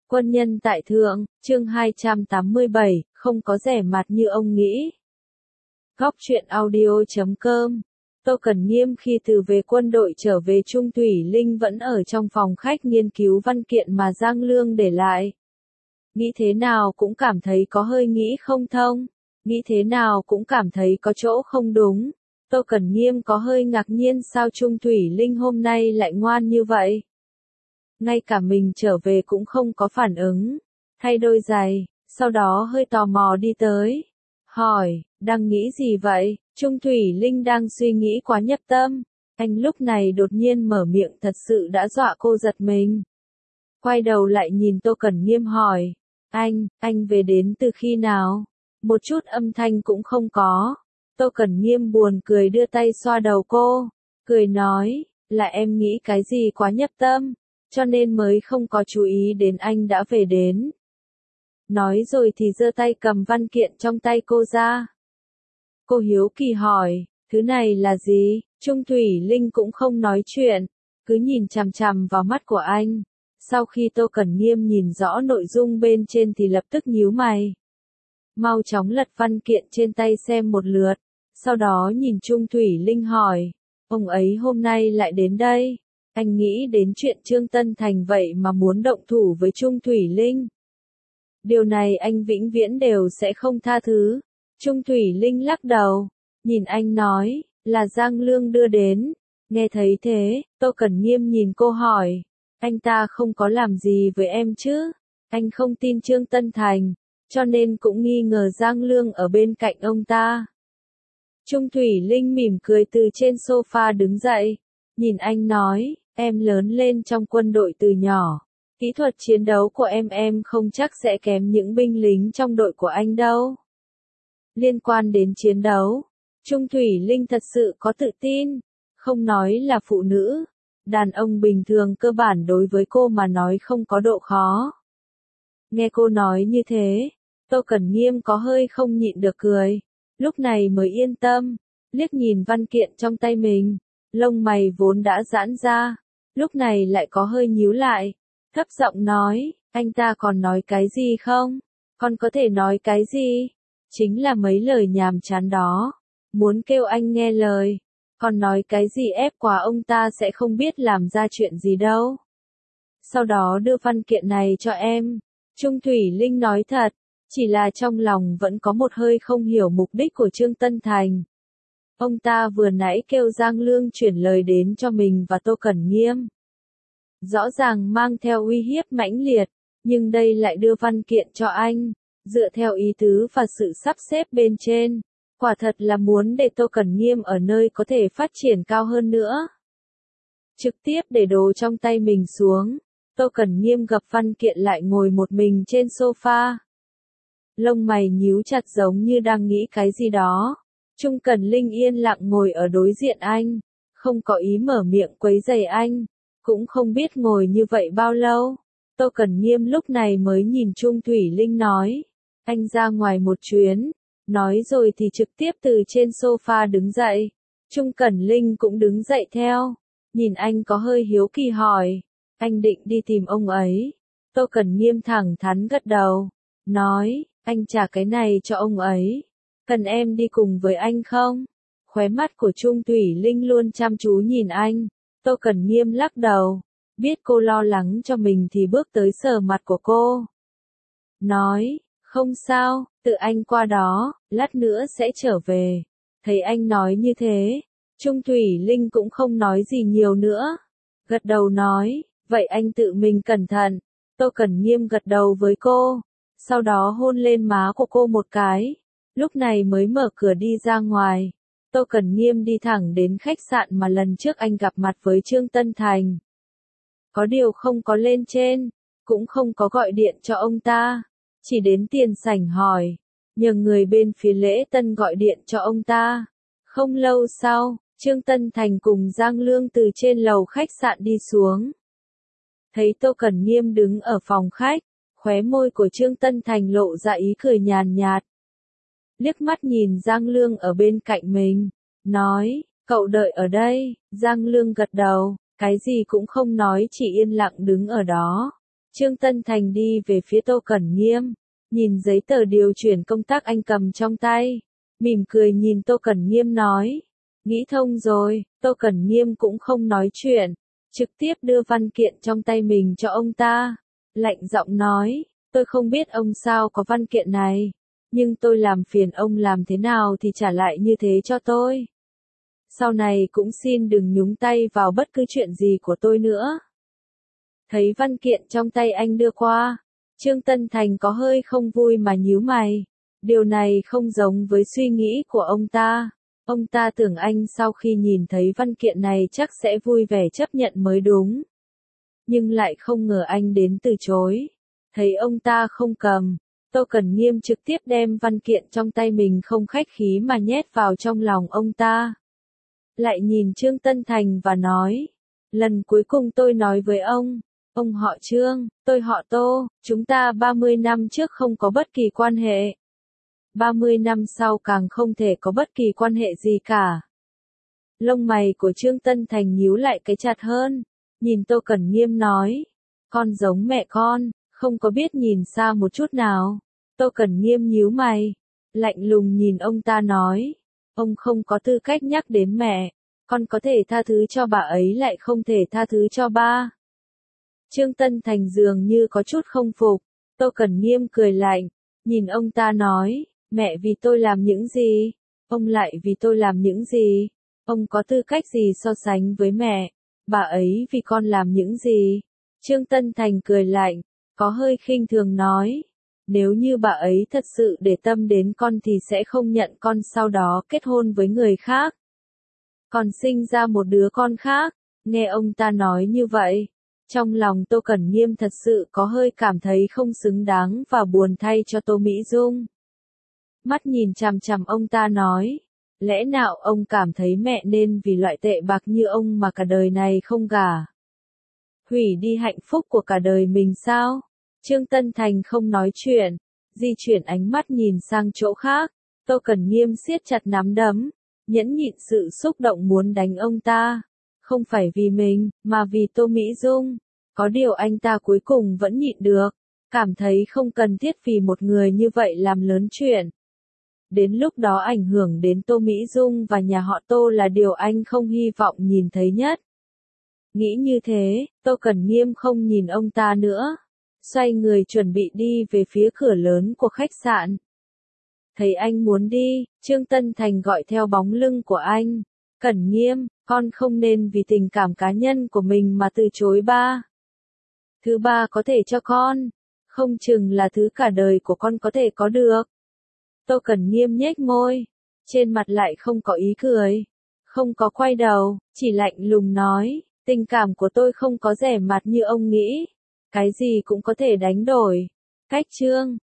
Quân nhân tại thượng, chương 287, không có rẻ mạt như ông nghĩ. Góc truyện audio.com. Tô Cẩn Nghiêm khi từ về quân đội trở về Trung Thủy Linh vẫn ở trong phòng khách nghiên cứu văn kiện mà Giang Lương để lại. Nghĩ thế nào cũng cảm thấy có hơi nghĩ không thông, nghĩ thế nào cũng cảm thấy có chỗ không đúng. Tô Cẩn Nghiêm có hơi ngạc nhiên sao Trung Thủy Linh hôm nay lại ngoan như vậy. Ngay cả mình trở về cũng không có phản ứng, thay đôi giày, sau đó hơi tò mò đi tới. Hỏi, đang nghĩ gì vậy? Trung Thủy Linh đang suy nghĩ quá nhập tâm. Anh lúc này đột nhiên mở miệng thật sự đã dọa cô giật mình. Quay đầu lại nhìn Tô Cẩn Nghiêm hỏi, anh về đến từ khi nào? Một chút âm thanh cũng không có. Tô Cẩn Nghiêm buồn cười đưa tay xoa đầu cô, cười nói, là em nghĩ cái gì quá nhập tâm, cho nên mới không có chú ý đến anh đã về đến. Nói rồi thì giơ tay cầm văn kiện trong tay cô ra. Cô hiếu kỳ hỏi, thứ này là gì? Trung Thủy Linh cũng không nói chuyện, cứ nhìn chằm chằm vào mắt của anh. Sau khi Tô Cẩn Nghiêm nhìn rõ nội dung bên trên thì lập tức nhíu mày. Mau chóng lật văn kiện trên tay xem một lượt, sau đó nhìn Trung Thủy Linh hỏi, ông ấy hôm nay lại đến đây. Anh nghĩ đến chuyện Trương Tân Thành vậy mà muốn động thủ với Trung Thủy Linh. Điều này anh vĩnh viễn đều sẽ không tha thứ. Trung Thủy Linh lắc đầu, nhìn anh nói, là Giang Lương đưa đến. Nghe thấy thế, Tô Cẩn Nghiêm nhìn cô hỏi, anh ta không có làm gì với em chứ? Anh không tin Trương Tân Thành, cho nên cũng nghi ngờ Giang Lương ở bên cạnh ông ta. Trung Thủy Linh mỉm cười từ trên sofa đứng dậy, nhìn anh nói, em lớn lên trong quân đội từ nhỏ. Kỹ thuật chiến đấu của em không chắc sẽ kém những binh lính trong đội của anh đâu. Liên quan đến chiến đấu, Trung Thủy Linh thật sự có tự tin, không nói là phụ nữ, đàn ông bình thường cơ bản đối với cô mà nói không có độ khó. Nghe cô nói như thế, Tô Cẩn Nghiêm có hơi không nhịn được cười, lúc này mới yên tâm, liếc nhìn văn kiện trong tay mình, lông mày vốn đã giãn ra, lúc này lại có hơi nhíu lại. Thấp giọng nói, anh ta còn nói cái gì không? Con có thể nói cái gì? Chính là mấy lời nhàm chán đó. Muốn kêu anh nghe lời. Còn nói cái gì ép quá ông ta sẽ không biết làm ra chuyện gì đâu. Sau đó đưa văn kiện này cho em. Trung Thủy Linh nói thật, chỉ là trong lòng vẫn có một hơi không hiểu mục đích của Trương Tân Thành. Ông ta vừa nãy kêu Giang Lương chuyển lời đến cho mình và Tô Cẩn Nghiêm. Rõ ràng mang theo uy hiếp mãnh liệt, nhưng đây lại đưa văn kiện cho anh, dựa theo ý tứ và sự sắp xếp bên trên, quả thật là muốn để Tô Cẩn Nghiêm ở nơi có thể phát triển cao hơn nữa. Trực tiếp để đồ trong tay mình xuống, Tô Cẩn Nghiêm gập văn kiện lại ngồi một mình trên sofa. Lông mày nhíu chặt giống như đang nghĩ cái gì đó. Trung Cẩn Linh yên lặng ngồi ở đối diện anh, không có ý mở miệng quấy rầy anh. Cũng không biết ngồi như vậy bao lâu, Tô Cẩn Nghiêm lúc này mới nhìn Trung Thủy Linh nói, anh ra ngoài một chuyến, nói rồi thì trực tiếp từ trên sofa đứng dậy, Trung Cẩn Linh cũng đứng dậy theo, nhìn anh có hơi hiếu kỳ hỏi, anh định đi tìm ông ấy, Tô Cẩn Nghiêm thẳng thắn gật đầu, nói, anh trả cái này cho ông ấy, cần em đi cùng với anh không? Khóe mắt của Trung Thủy Linh luôn chăm chú nhìn anh. Tô Cẩn Nghiêm lắc đầu, biết cô lo lắng cho mình thì bước tới sờ mặt của cô. Nói, không sao, tự anh qua đó, lát nữa sẽ trở về. Thấy anh nói như thế, Trung Thủy Linh cũng không nói gì nhiều nữa. Gật đầu nói, vậy anh tự mình cẩn thận. Tô Cẩn Nghiêm gật đầu với cô, sau đó hôn lên má của cô một cái, lúc này mới mở cửa đi ra ngoài. Tô Cẩn Nghiêm đi thẳng đến khách sạn mà lần trước anh gặp mặt với Trương Tân Thành. Có điều không có lên trên, cũng không có gọi điện cho ông ta, chỉ đến tiền sảnh hỏi, nhờ người bên phía lễ tân gọi điện cho ông ta. Không lâu sau, Trương Tân Thành cùng Giang Lương từ trên lầu khách sạn đi xuống. Thấy Tô Cẩn Nghiêm đứng ở phòng khách, khóe môi của Trương Tân Thành lộ ra ý cười nhàn nhạt. Liếc mắt nhìn Giang Lương ở bên cạnh mình, nói, cậu đợi ở đây. Giang Lương gật đầu, cái gì cũng không nói chỉ yên lặng đứng ở đó. Trương Tân Thành đi về phía Tô Cẩn Nghiêm, nhìn giấy tờ điều chuyển công tác anh cầm trong tay, mỉm cười nhìn Tô Cẩn Nghiêm nói, nghĩ thông rồi. Tô Cẩn Nghiêm cũng không nói chuyện, trực tiếp đưa văn kiện trong tay mình cho ông ta, lạnh giọng nói, tôi không biết ông sao có văn kiện này, nhưng tôi làm phiền ông làm thế nào thì trả lại như thế cho tôi. Sau này cũng xin đừng nhúng tay vào bất cứ chuyện gì của tôi nữa. Thấy văn kiện trong tay anh đưa qua, Trương Tân Thành có hơi không vui mà nhíu mày. Điều này không giống với suy nghĩ của ông ta. Ông ta tưởng anh sau khi nhìn thấy văn kiện này chắc sẽ vui vẻ chấp nhận mới đúng. Nhưng lại không ngờ anh đến từ chối. Thấy ông ta không cầm, Tô Cẩn Nghiêm trực tiếp đem văn kiện trong tay mình không khách khí mà nhét vào trong lòng ông ta. Lại nhìn Trương Tân Thành và nói, lần cuối cùng tôi nói với ông họ Trương, tôi họ Tô, chúng ta 30 năm trước không có bất kỳ quan hệ. 30 năm sau càng không thể có bất kỳ quan hệ gì cả. Lông mày của Trương Tân Thành nhíu lại cái chặt hơn, nhìn Tô Cẩn Nghiêm nói, con giống mẹ con, không có biết nhìn xa một chút nào. Tô Cẩn Nghiêm nhíu mày, lạnh lùng nhìn ông ta nói, ông không có tư cách nhắc đến mẹ, con có thể tha thứ cho bà ấy lại không thể tha thứ cho ba. Trương Tân Thành dường như có chút không phục, Tô Cẩn Nghiêm cười lạnh, nhìn ông ta nói, mẹ vì tôi làm những gì, ông lại vì tôi làm những gì, ông có tư cách gì so sánh với mẹ, bà ấy vì con làm những gì. Trương Tân Thành cười lạnh, có hơi khinh thường nói, nếu như bà ấy thật sự để tâm đến con thì sẽ không nhận con sau đó kết hôn với người khác. Còn sinh ra một đứa con khác, nghe ông ta nói như vậy. Trong lòng Tô Cẩn Nghiêm thật sự có hơi cảm thấy không xứng đáng và buồn thay cho Tô Mỹ Dung. Mắt nhìn chằm chằm ông ta nói, lẽ nào ông cảm thấy mẹ nên vì loại tệ bạc như ông mà cả đời này không gả? Hủy đi hạnh phúc của cả đời mình sao? Trương Tân Thành không nói chuyện, di chuyển ánh mắt nhìn sang chỗ khác, Tô Cẩn Nghiêm siết chặt nắm đấm, nhẫn nhịn sự xúc động muốn đánh ông ta. Không phải vì mình, mà vì Tô Mỹ Dung. Có điều anh ta cuối cùng vẫn nhịn được, cảm thấy không cần thiết vì một người như vậy làm lớn chuyện. Đến lúc đó ảnh hưởng đến Tô Mỹ Dung và nhà họ Tô là điều anh không hy vọng nhìn thấy nhất. Nghĩ như thế, Tô Cẩn Nghiêm không nhìn ông ta nữa, xoay người chuẩn bị đi về phía cửa lớn của khách sạn. Thấy anh muốn đi, Trương Tân Thành gọi theo bóng lưng của anh, Cẩn Nghiêm, con không nên vì tình cảm cá nhân của mình mà từ chối ba. Thứ ba có thể cho con, không chừng là thứ cả đời của con có thể có được. Tô Cẩn Nghiêm nhếch môi, trên mặt lại không có ý cười, không có quay đầu, chỉ lạnh lùng nói, tình cảm của tôi không có rẻ mạt như ông nghĩ, cái gì cũng có thể đánh đổi. Cách Trương